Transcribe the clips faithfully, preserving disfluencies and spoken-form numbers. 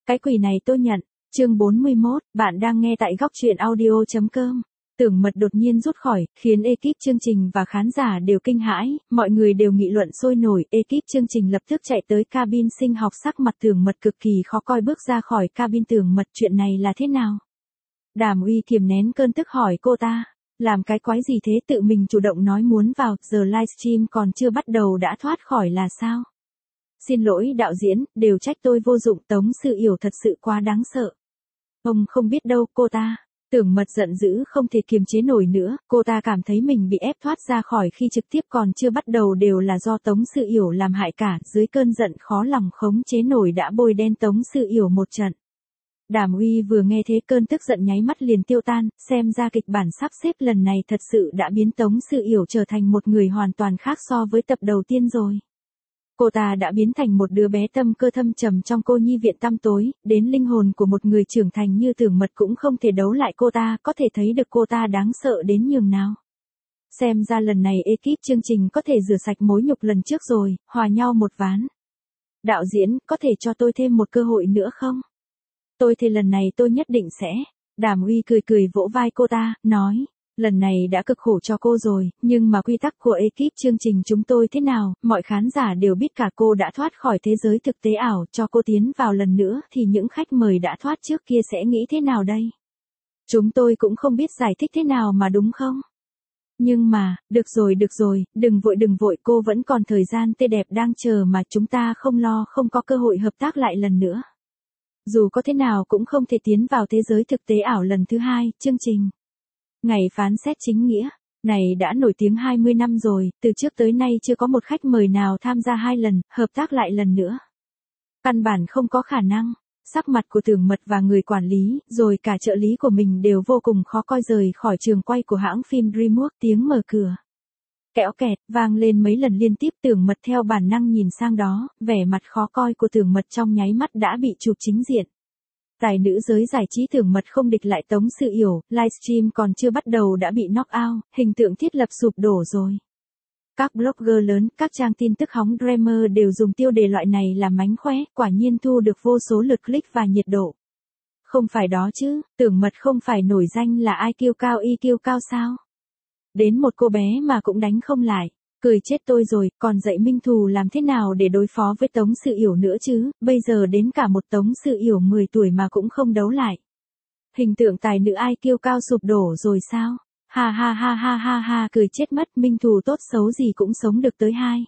Cái quỷ này tôi nhận. Chương bốn mươi mốt, bạn đang nghe tại góc truyện audio chấm com. Tưởng Mật đột nhiên rút khỏi, khiến ekip chương trình và khán giả đều kinh hãi, mọi người đều nghị luận sôi nổi, ekip chương trình lập tức chạy tới cabin sinh học, sắc mặt Tưởng Mật cực kỳ khó coi bước ra khỏi cabin. Tưởng Mật, chuyện này là thế nào? Đàm Uy kiềm nén cơn tức hỏi cô ta, làm cái quái gì thế, tự mình chủ động nói muốn vào, giờ livestream còn chưa bắt đầu đã thoát khỏi là sao? Xin lỗi đạo diễn, đều trách tôi vô dụng, Tống Sự Yểu thật sự quá đáng sợ. Ông không biết đâu, cô ta. Tưởng Mật giận dữ không thể kiềm chế nổi nữa, cô ta cảm thấy mình bị ép thoát ra khỏi khi trực tiếp còn chưa bắt đầu đều là do Tống Sự Yểu làm hại cả, dưới cơn giận khó lòng khống chế nổi đã bôi đen Tống Sự Yểu một trận. Đàm Uy vừa nghe thế cơn tức giận nháy mắt liền tiêu tan, xem ra kịch bản sắp xếp lần này thật sự đã biến Tống Sự Yểu trở thành một người hoàn toàn khác so với tập đầu tiên rồi. Cô ta đã biến thành một đứa bé tâm cơ thâm trầm trong cô nhi viện tăm tối, đến linh hồn của một người trưởng thành như Tưởng Mật cũng không thể đấu lại cô ta, có thể thấy được cô ta đáng sợ đến nhường nào. Xem ra lần này ekip chương trình có thể rửa sạch mối nhục lần trước rồi, hòa nhau một ván. Đạo diễn, có thể cho tôi thêm một cơ hội nữa không? Tôi thì lần này tôi nhất định sẽ. Đàm Uy cười cười vỗ vai cô ta, nói. Lần này đã cực khổ cho cô rồi, nhưng mà quy tắc của ekip chương trình chúng tôi thế nào, mọi khán giả đều biết cả cô đã thoát khỏi thế giới thực tế ảo, cho cô tiến vào lần nữa thì những khách mời đã thoát trước kia sẽ nghĩ thế nào đây? Chúng tôi cũng không biết giải thích thế nào mà đúng không? Nhưng mà, được rồi được rồi, đừng vội đừng vội, cô vẫn còn thời gian tươi đẹp đang chờ mà, chúng ta không lo không có cơ hội hợp tác lại lần nữa. Dù có thế nào cũng không thể tiến vào thế giới thực tế ảo lần thứ hai, chương trình. Ngày phán xét chính nghĩa, này đã nổi tiếng hai mươi năm rồi, từ trước tới nay chưa có một khách mời nào tham gia hai lần, hợp tác lại lần nữa. Căn bản không có khả năng, sắc mặt của Tưởng Mật và người quản lý, rồi cả trợ lý của mình đều vô cùng khó coi. Rời khỏi trường quay của hãng phim DreamWorks, tiếng mở cửa kẽo kẹt, vang lên mấy lần liên tiếp. Tưởng Mật theo bản năng nhìn sang đó, vẻ mặt khó coi của Tưởng Mật trong nháy mắt đã bị chụp chính diện. Tài nữ giới giải trí Tưởng Mật không địch lại Tống Sự Yểu, livestream còn chưa bắt đầu đã bị knock out, hình tượng thiết lập sụp đổ rồi. Các blogger lớn, các trang tin tức hóng drama đều dùng tiêu đề loại này làm mánh khóe, quả nhiên thu được vô số lượt click và nhiệt độ. Không phải đó chứ, Tưởng Mật không phải nổi danh là i kiu cao i kiu cao sao? Đến một cô bé mà cũng đánh không lại. Cười chết tôi rồi, còn dạy Minh Thù làm thế nào để đối phó với Tống Sự Yểu nữa chứ, bây giờ đến cả một Tống Sự Yểu mười tuổi mà cũng không đấu lại. Hình tượng tài nữ i kiu cao sụp đổ rồi sao? Ha ha ha ha ha ha, cười chết mất, Minh Thù tốt xấu gì cũng sống được tới hai.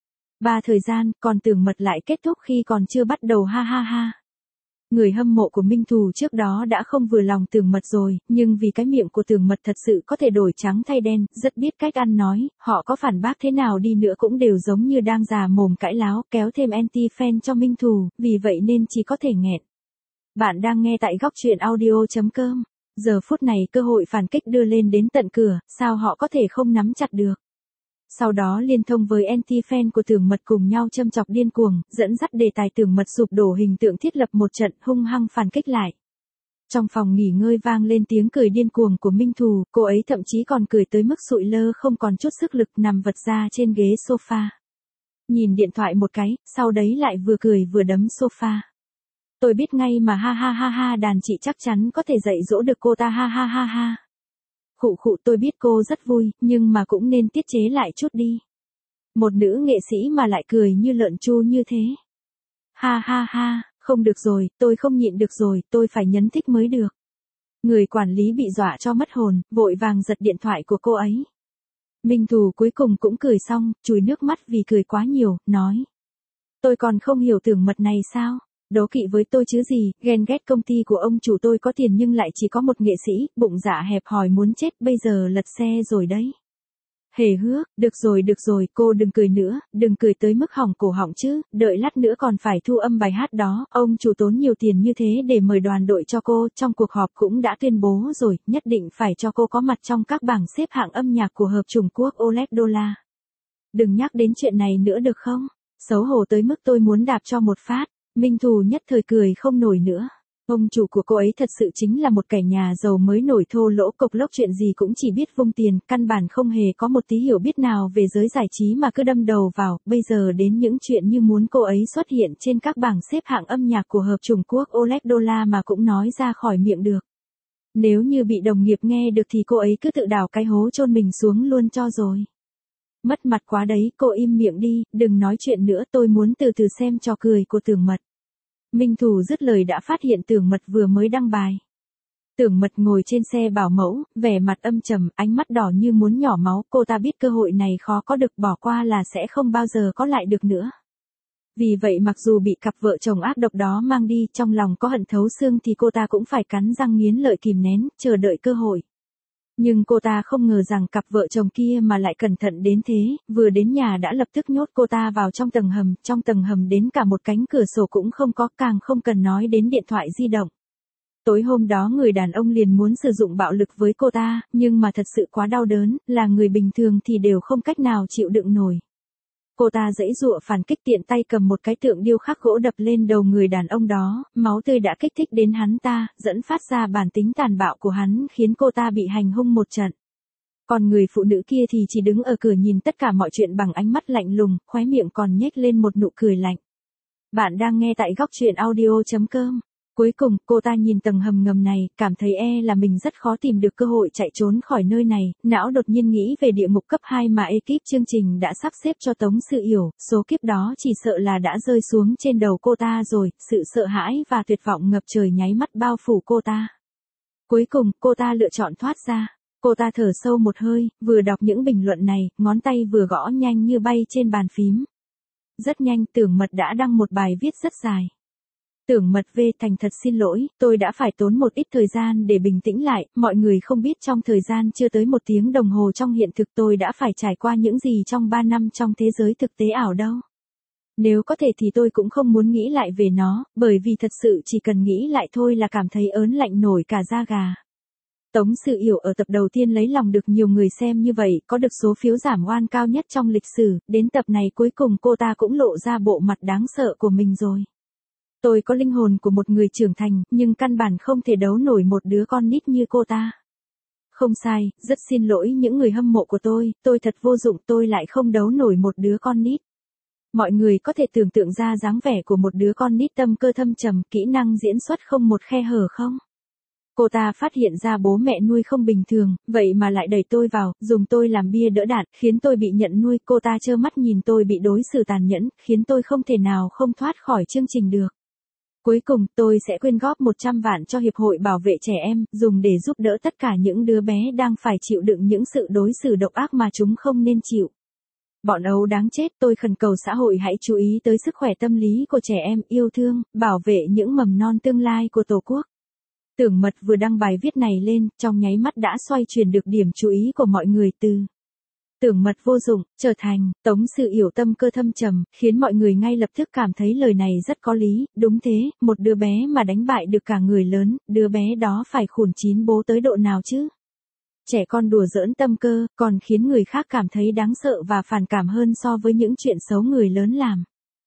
Ba thời gian, còn Tưởng Mật lại kết thúc khi còn chưa bắt đầu, ha ha ha. Người hâm mộ của Minh Thù trước đó đã không vừa lòng Tưởng Mật rồi, nhưng vì cái miệng của Tưởng Mật thật sự có thể đổi trắng thay đen, rất biết cách ăn nói, họ có phản bác thế nào đi nữa cũng đều giống như đang già mồm cãi láo, kéo thêm anti-fan cho Minh Thù, vì vậy nên chỉ có thể nghẹn. Bạn đang nghe tại góc truyện audio chấm com. Giờ phút này cơ hội phản kích đưa lên đến tận cửa, sao họ có thể không nắm chặt được. Sau đó liên thông với anti-fan của Tưởng Mật cùng nhau châm chọc điên cuồng, dẫn dắt đề tài Tưởng Mật sụp đổ, hình tượng thiết lập một trận hung hăng phản kích lại. Trong phòng nghỉ ngơi vang lên tiếng cười điên cuồng của Minh Thù, cô ấy thậm chí còn cười tới mức sụi lơ không còn chút sức lực, nằm vật ra trên ghế sofa. Nhìn điện thoại một cái, sau đấy lại vừa cười vừa đấm sofa. Tôi biết ngay mà, ha ha ha ha, đàn chị chắc chắn có thể dạy dỗ được cô ta, ha ha ha ha. Khụ khụ, tôi biết cô rất vui, nhưng mà cũng nên tiết chế lại chút đi. Một nữ nghệ sĩ mà lại cười như lợn chu như thế. Ha ha ha, không được rồi, tôi không nhịn được rồi, tôi phải nhấn thích mới được. Người quản lý bị dọa cho mất hồn, vội vàng giật điện thoại của cô ấy. Minh Thù cuối cùng cũng cười xong, chùi nước mắt vì cười quá nhiều, nói. Tôi còn không hiểu Tưởng Mật này sao? Đố kỵ với tôi chứ gì, ghen ghét công ty của ông chủ tôi có tiền nhưng lại chỉ có một nghệ sĩ, bụng dạ hẹp hòi muốn chết, bây giờ lật xe rồi đấy. Hề hước, được rồi được rồi, cô đừng cười nữa, đừng cười tới mức hỏng cổ họng chứ, đợi lát nữa còn phải thu âm bài hát đó, ông chủ tốn nhiều tiền như thế để mời đoàn đội cho cô, trong cuộc họp cũng đã tuyên bố rồi, nhất định phải cho cô có mặt trong các bảng xếp hạng âm nhạc của hợp Trung Quốc Oleg Dollar. Đừng nhắc đến chuyện này nữa được không? Xấu hổ tới mức tôi muốn đạp cho một phát. Minh Thù nhất thời cười không nổi nữa. Ông chủ của cô ấy thật sự chính là một kẻ nhà giàu mới nổi thô lỗ cộc lốc, chuyện gì cũng chỉ biết vung tiền, căn bản không hề có một tí hiểu biết nào về giới giải trí mà cứ đâm đầu vào, bây giờ đến những chuyện như muốn cô ấy xuất hiện trên các bảng xếp hạng âm nhạc của hợp chủng quốc Oleg Dollar mà cũng nói ra khỏi miệng được. Nếu như bị đồng nghiệp nghe được thì cô ấy cứ tự đào cái hố chôn mình xuống luôn cho rồi. Mất mặt quá đấy, cô im miệng đi, đừng nói chuyện nữa, tôi muốn từ từ xem trò cười của Tưởng Mật. Minh Thủ dứt lời đã phát hiện Tưởng Mật vừa mới đăng bài. Tưởng Mật ngồi trên xe bảo mẫu, vẻ mặt âm trầm, ánh mắt đỏ như muốn nhỏ máu, cô ta biết cơ hội này khó có được, bỏ qua là sẽ không bao giờ có lại được nữa. Vì vậy mặc dù bị cặp vợ chồng ác độc đó mang đi, trong lòng có hận thấu xương thì cô ta cũng phải cắn răng nghiến lợi kìm nén, chờ đợi cơ hội. Nhưng cô ta không ngờ rằng cặp vợ chồng kia mà lại cẩn thận đến thế, vừa đến nhà đã lập tức nhốt cô ta vào trong tầng hầm, trong tầng hầm đến cả một cánh cửa sổ cũng không có, càng không cần nói đến điện thoại di động. Tối hôm đó người đàn ông liền muốn sử dụng bạo lực với cô ta, nhưng mà thật sự quá đau đớn, là người bình thường thì đều không cách nào chịu đựng nổi. Cô ta giãy giụa phản kích, tiện tay cầm một cái tượng điêu khắc gỗ đập lên đầu người đàn ông đó, máu tươi đã kích thích đến hắn ta, dẫn phát ra bản tính tàn bạo của hắn, khiến cô ta bị hành hung một trận. Còn người phụ nữ kia thì chỉ đứng ở cửa nhìn tất cả mọi chuyện bằng ánh mắt lạnh lùng, khóe miệng còn nhếch lên một nụ cười lạnh. Bạn đang nghe tại góc truyện audio chấm com. Cuối cùng, cô ta nhìn tầng hầm ngầm này, cảm thấy e là mình rất khó tìm được cơ hội chạy trốn khỏi nơi này, não đột nhiên nghĩ về địa ngục cấp hai mà ekip chương trình đã sắp xếp cho Tống Sự Yểu, số kiếp đó chỉ sợ là đã rơi xuống trên đầu cô ta rồi, sự sợ hãi và tuyệt vọng ngập trời nháy mắt bao phủ cô ta. Cuối cùng, cô ta lựa chọn thoát ra. Cô ta thở sâu một hơi, vừa đọc những bình luận này, ngón tay vừa gõ nhanh như bay trên bàn phím. Rất nhanh, Tưởng Mật đã đăng một bài viết rất dài. Tưởng Mật V thành thật xin lỗi, tôi đã phải tốn một ít thời gian để bình tĩnh lại, mọi người không biết trong thời gian chưa tới một tiếng đồng hồ trong hiện thực tôi đã phải trải qua những gì trong ba năm trong thế giới thực tế ảo đâu. Nếu có thể thì tôi cũng không muốn nghĩ lại về nó, bởi vì thật sự chỉ cần nghĩ lại thôi là cảm thấy ớn lạnh nổi cả da gà. Tống Sự Yểu ở tập đầu tiên lấy lòng được nhiều người xem như vậy, có được số phiếu giảm oan cao nhất trong lịch sử, đến tập này cuối cùng cô ta cũng lộ ra bộ mặt đáng sợ của mình rồi. Tôi có linh hồn của một người trưởng thành, nhưng căn bản không thể đấu nổi một đứa con nít như cô ta. Không sai, rất xin lỗi những người hâm mộ của tôi, tôi thật vô dụng, tôi lại không đấu nổi một đứa con nít. Mọi người có thể tưởng tượng ra dáng vẻ của một đứa con nít tâm cơ thâm trầm, kỹ năng diễn xuất không một khe hở không? Cô ta phát hiện ra bố mẹ nuôi không bình thường, vậy mà lại đẩy tôi vào, dùng tôi làm bia đỡ đạn, khiến tôi bị nhận nuôi, cô ta trơ mắt nhìn tôi bị đối xử tàn nhẫn, khiến tôi không thể nào không thoát khỏi chương trình được. Cuối cùng, tôi sẽ quyên góp một trăm vạn cho Hiệp hội Bảo vệ Trẻ Em, dùng để giúp đỡ tất cả những đứa bé đang phải chịu đựng những sự đối xử độc ác mà chúng không nên chịu. Bọn ấu đáng chết, tôi khẩn cầu xã hội hãy chú ý tới sức khỏe tâm lý của trẻ em, yêu thương, bảo vệ những mầm non tương lai của Tổ quốc. Tưởng Mật vừa đăng bài viết này lên, trong nháy mắt đã xoay chuyển được điểm chú ý của mọi người từ Tưởng Mật vô dụng, trở thành Tống Sự Yểu tâm cơ thâm trầm, khiến mọi người ngay lập tức cảm thấy lời này rất có lý, đúng thế, một đứa bé mà đánh bại được cả người lớn, đứa bé đó phải khủng chín bố tới độ nào chứ? Trẻ con đùa giỡn tâm cơ, còn khiến người khác cảm thấy đáng sợ và phản cảm hơn so với những chuyện xấu người lớn làm.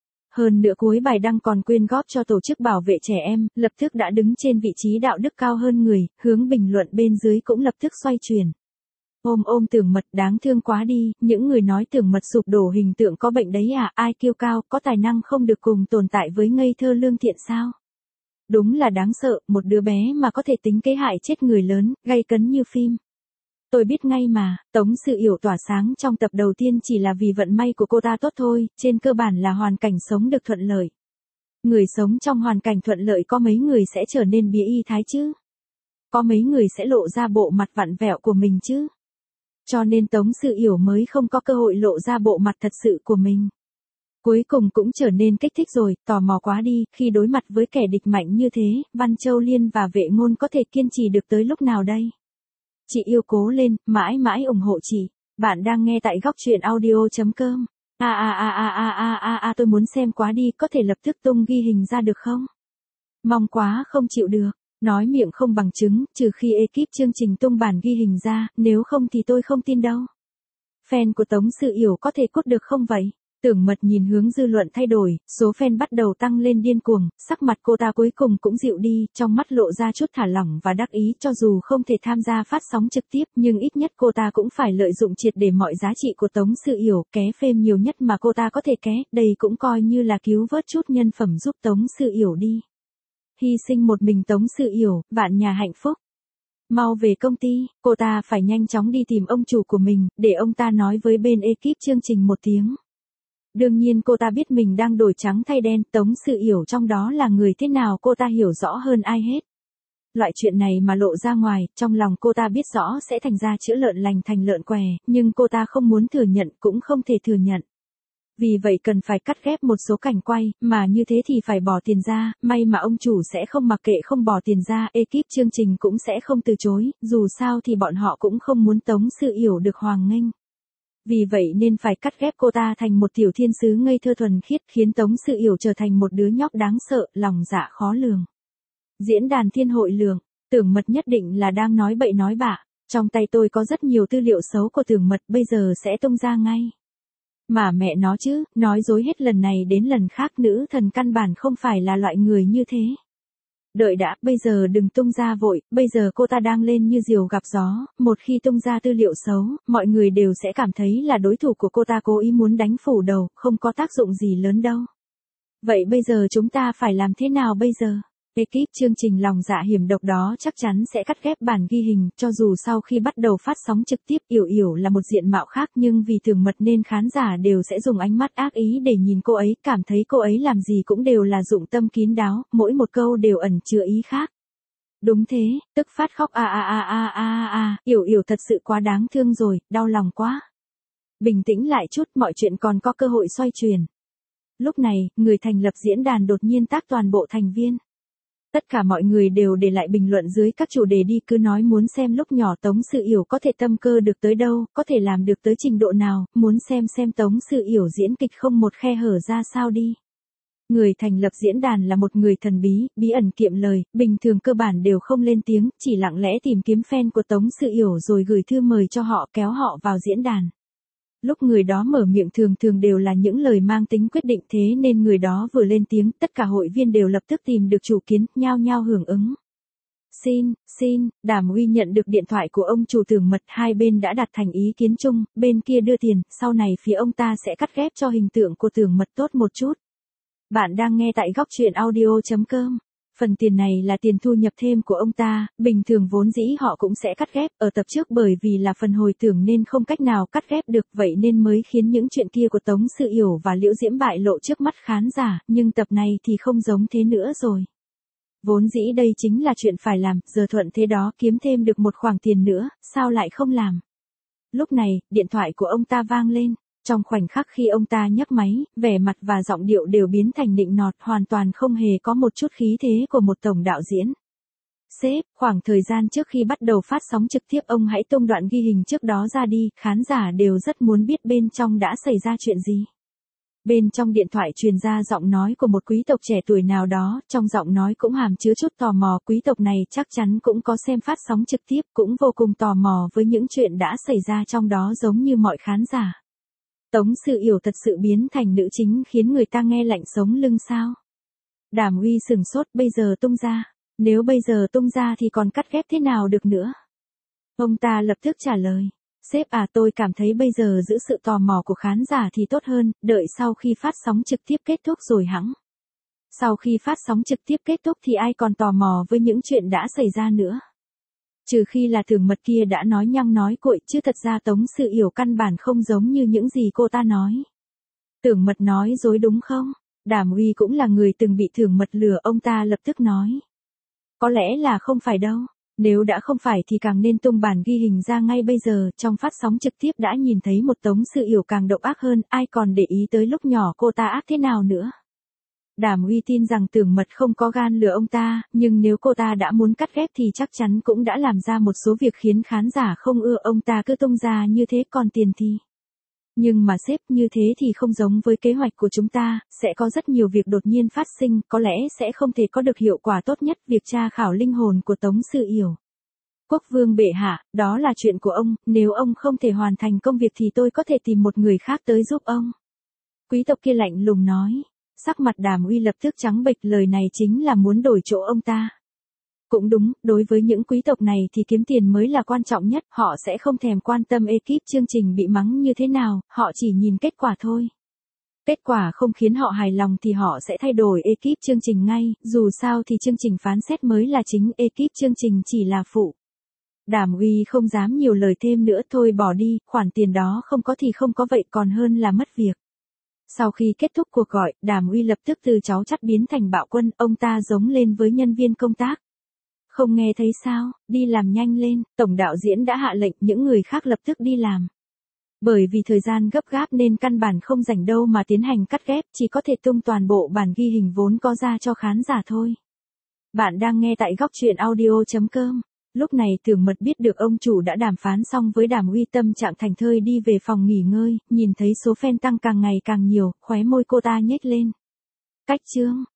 Hơn nữa cuối bài đăng còn quyên góp cho tổ chức bảo vệ trẻ em, lập tức đã đứng trên vị trí đạo đức cao hơn người, hướng bình luận bên dưới cũng lập tức xoay chuyển. Ôm ôm Tưởng Mật đáng thương quá đi, những người nói Tưởng Mật sụp đổ hình tượng có bệnh đấy à, ai kiêu cao, có tài năng không được cùng tồn tại với ngây thơ lương thiện sao? Đúng là đáng sợ, một đứa bé mà có thể tính kế hại chết người lớn, gay cấn như phim. Tôi biết ngay mà, Tống Sự Yểu tỏa sáng trong tập đầu tiên chỉ là vì vận may của cô ta tốt thôi, trên cơ bản là hoàn cảnh sống được thuận lợi. Người sống trong hoàn cảnh thuận lợi có mấy người sẽ trở nên bía y thái chứ? Có mấy người sẽ lộ ra bộ mặt vặn vẹo của mình chứ? Cho nên Tống Sự Yểu mới không có cơ hội lộ ra bộ mặt thật sự của mình. Cuối cùng cũng trở nên kích thích rồi, tò mò quá đi, khi đối mặt với kẻ địch mạnh như thế, Văn Châu Liên và Vệ Ngôn có thể kiên trì được tới lúc nào đây? Chị yêu cố lên, mãi mãi ủng hộ chị. Bạn đang nghe tại góc truyện audio chấm com. A a a a a a a a tôi muốn xem quá đi, có thể lập tức tung ghi hình ra được không? Mong quá không chịu được. Nói miệng không bằng chứng, trừ khi ekip chương trình tung bản ghi hình ra, nếu không thì tôi không tin đâu. Fan của Tống Sự Yểu có thể cút được không vậy? Tưởng Mật nhìn hướng dư luận thay đổi, số fan bắt đầu tăng lên điên cuồng, sắc mặt cô ta cuối cùng cũng dịu đi, trong mắt lộ ra chút thả lỏng và đắc ý, cho dù không thể tham gia phát sóng trực tiếp, nhưng ít nhất cô ta cũng phải lợi dụng triệt để mọi giá trị của Tống Sự Yểu, ké phêm nhiều nhất mà cô ta có thể ké, đây cũng coi như là cứu vớt chút nhân phẩm giúp Tống Sự Yểu đi. Hy sinh một mình Tống Sự Yểu, vạn nhà hạnh phúc. Mau về công ty, cô ta phải nhanh chóng đi tìm ông chủ của mình, để ông ta nói với bên ekip chương trình một tiếng. Đương nhiên cô ta biết mình đang đổi trắng thay đen, Tống Sự Yểu trong đó là người thế nào cô ta hiểu rõ hơn ai hết. Loại chuyện này mà lộ ra ngoài, trong lòng cô ta biết rõ sẽ thành ra chữa lợn lành thành lợn què, nhưng cô ta không muốn thừa nhận cũng không thể thừa nhận. Vì vậy cần phải cắt ghép một số cảnh quay, mà như thế thì phải bỏ tiền ra, may mà ông chủ sẽ không mặc kệ không bỏ tiền ra, ekip chương trình cũng sẽ không từ chối, dù sao thì bọn họ cũng không muốn Tống Sự Yểu được hoằng nghênh. Vì vậy nên phải cắt ghép cô ta thành một tiểu thiên sứ ngây thơ thuần khiết, khiến Tống Sự Yểu trở thành một đứa nhóc đáng sợ, lòng dạ khó lường. Diễn đàn Thiên Hội Lượng, Tưởng Mật nhất định là đang nói bậy nói bạ, trong tay tôi có rất nhiều tư liệu xấu của Tưởng Mật bây giờ sẽ tung ra ngay. Mà mẹ nó chứ, nói dối hết lần này đến lần khác, nữ thần căn bản không phải là loại người như thế. Đợi đã, bây giờ đừng tung ra vội, bây giờ cô ta đang lên như diều gặp gió, một khi tung ra tư liệu xấu, mọi người đều sẽ cảm thấy là đối thủ của cô ta cố ý muốn đánh phủ đầu, không có tác dụng gì lớn đâu. Vậy bây giờ chúng ta phải làm thế nào bây giờ? Ekip chương trình lòng dạ hiểm độc đó chắc chắn sẽ cắt ghép bản ghi hình, cho dù sau khi bắt đầu phát sóng trực tiếp Yểu Yểu là một diện mạo khác, nhưng vì Tưởng Mật nên khán giả đều sẽ dùng ánh mắt ác ý để nhìn cô ấy, cảm thấy cô ấy làm gì cũng đều là dụng tâm kín đáo, mỗi một câu đều ẩn chứa ý khác. Đúng thế, tức phát khóc a a a a a a, Yểu Yểu thật sự quá đáng thương rồi, đau lòng quá. Bình tĩnh lại chút, mọi chuyện còn có cơ hội xoay chuyển. Lúc này, người thành lập diễn đàn đột nhiên tác toàn bộ thành viên. Tất cả mọi người đều để lại bình luận dưới các chủ đề đi, cứ nói muốn xem lúc nhỏ Tống Sự Yểu có thể tâm cơ được tới đâu, có thể làm được tới trình độ nào, muốn xem xem Tống Sự Yểu diễn kịch không một khe hở ra sao đi. Người thành lập diễn đàn là một người thần bí, bí ẩn kiệm lời, bình thường cơ bản đều không lên tiếng, chỉ lặng lẽ tìm kiếm fan của Tống Sự Yểu rồi gửi thư mời cho họ, kéo họ vào diễn đàn. Lúc người đó mở miệng thường thường đều là những lời mang tính quyết định, thế nên người đó vừa lên tiếng, tất cả hội viên đều lập tức tìm được chủ kiến, nhao nhao hưởng ứng. Xin, xin, Đàm Uy nhận được điện thoại của ông chủ Tưởng Mật, hai bên đã đạt thành ý kiến chung, bên kia đưa tiền, sau này phía ông ta sẽ cắt ghép cho hình tượng của Tưởng Mật tốt một chút. Bạn đang nghe tại góc truyện audio chấm com. Phần tiền này là tiền thu nhập thêm của ông ta, bình thường vốn dĩ họ cũng sẽ cắt ghép, ở tập trước bởi vì là phần hồi tưởng nên không cách nào cắt ghép được, vậy nên mới khiến những chuyện kia của Tống Sự Yểu và Liễu Diễm bại lộ trước mắt khán giả, nhưng tập này thì không giống thế nữa rồi. Vốn dĩ đây chính là chuyện phải làm, giờ thuận thế đó kiếm thêm được một khoản tiền nữa, sao lại không làm. Lúc này, điện thoại của ông ta vang lên. Trong khoảnh khắc khi ông ta nhấc máy, vẻ mặt và giọng điệu đều biến thành nịnh nọt, hoàn toàn không hề có một chút khí thế của một tổng đạo diễn. Sếp, khoảng thời gian trước khi bắt đầu phát sóng trực tiếp ông hãy tung đoạn ghi hình trước đó ra đi, khán giả đều rất muốn biết bên trong đã xảy ra chuyện gì. Bên trong điện thoại truyền ra giọng nói của một quý tộc trẻ tuổi nào đó, trong giọng nói cũng hàm chứa chút tò mò, quý tộc này chắc chắn cũng có xem phát sóng trực tiếp, cũng vô cùng tò mò với những chuyện đã xảy ra trong đó giống như mọi khán giả. Tống Sự Yểu thật sự biến thành nữ chính khiến người ta nghe lạnh sống lưng sao? Đàm Uy sừng sốt, bây giờ tung ra, nếu bây giờ tung ra thì còn cắt ghép thế nào được nữa? Ông ta lập tức trả lời, sếp à, tôi cảm thấy bây giờ giữ sự tò mò của khán giả thì tốt hơn, đợi sau khi phát sóng trực tiếp kết thúc rồi hẵng. Sau khi phát sóng trực tiếp kết thúc thì ai còn tò mò với những chuyện đã xảy ra nữa? Trừ khi là Tưởng Mật kia đã nói nhăng nói cuội, chứ thật ra Tống Sự Yểu căn bản không giống như những gì cô ta nói. Tưởng Mật nói dối đúng không? Đàm Uy cũng là người từng bị Tưởng Mật lừa, ông ta lập tức nói. Có lẽ là không phải đâu, nếu đã không phải thì càng nên tung bản ghi hình ra ngay bây giờ, trong phát sóng trực tiếp đã nhìn thấy một Tống Sự Yểu càng độc ác hơn, ai còn để ý tới lúc nhỏ cô ta ác thế nào nữa. Đàm Uy tin rằng Tưởng Mật không có gan lừa ông ta, nhưng nếu cô ta đã muốn cắt ghép thì chắc chắn cũng đã làm ra một số việc khiến khán giả không ưa, ông ta cứ tung ra như thế, còn tiền thì. Nhưng mà sếp, như thế thì không giống với kế hoạch của chúng ta, sẽ có rất nhiều việc đột nhiên phát sinh, có lẽ sẽ không thể có được hiệu quả tốt nhất, việc tra khảo linh hồn của Tống Sự Yểu. Quốc vương bệ hạ, đó là chuyện của ông, nếu ông không thể hoàn thành công việc thì tôi có thể tìm một người khác tới giúp ông. Quý tộc kia lạnh lùng nói. Sắc mặt Đàm Uy lập tức trắng bệch, lời này chính là muốn đổi chỗ ông ta. Cũng đúng, đối với những quý tộc này thì kiếm tiền mới là quan trọng nhất, họ sẽ không thèm quan tâm ekip chương trình bị mắng như thế nào, họ chỉ nhìn kết quả thôi. Kết quả không khiến họ hài lòng thì họ sẽ thay đổi ekip chương trình ngay, dù sao thì chương trình phán xét mới là chính, ekip chương trình chỉ là phụ. Đàm Uy không dám nhiều lời thêm nữa, thôi bỏ đi, khoản tiền đó không có thì không có vậy còn hơn là mất việc. Sau khi kết thúc cuộc gọi, Đàm Uy lập tức từ cháu chắt biến thành bạo quân, ông ta giống lên với nhân viên công tác. Không nghe thấy sao, đi làm nhanh lên, tổng đạo diễn đã hạ lệnh, những người khác lập tức đi làm. Bởi vì thời gian gấp gáp nên căn bản không rảnh đâu mà tiến hành cắt ghép, chỉ có thể tung toàn bộ bản ghi hình vốn có ra cho khán giả thôi. Bạn đang nghe tại góc truyện audio chấm com. Lúc này Tưởng Mật biết được ông chủ đã đàm phán xong với Đàm Uy, tâm trạng thảnh thơi đi về phòng nghỉ ngơi, nhìn thấy số fan tăng càng ngày càng nhiều, khóe môi cô ta nhếch lên. Cách chương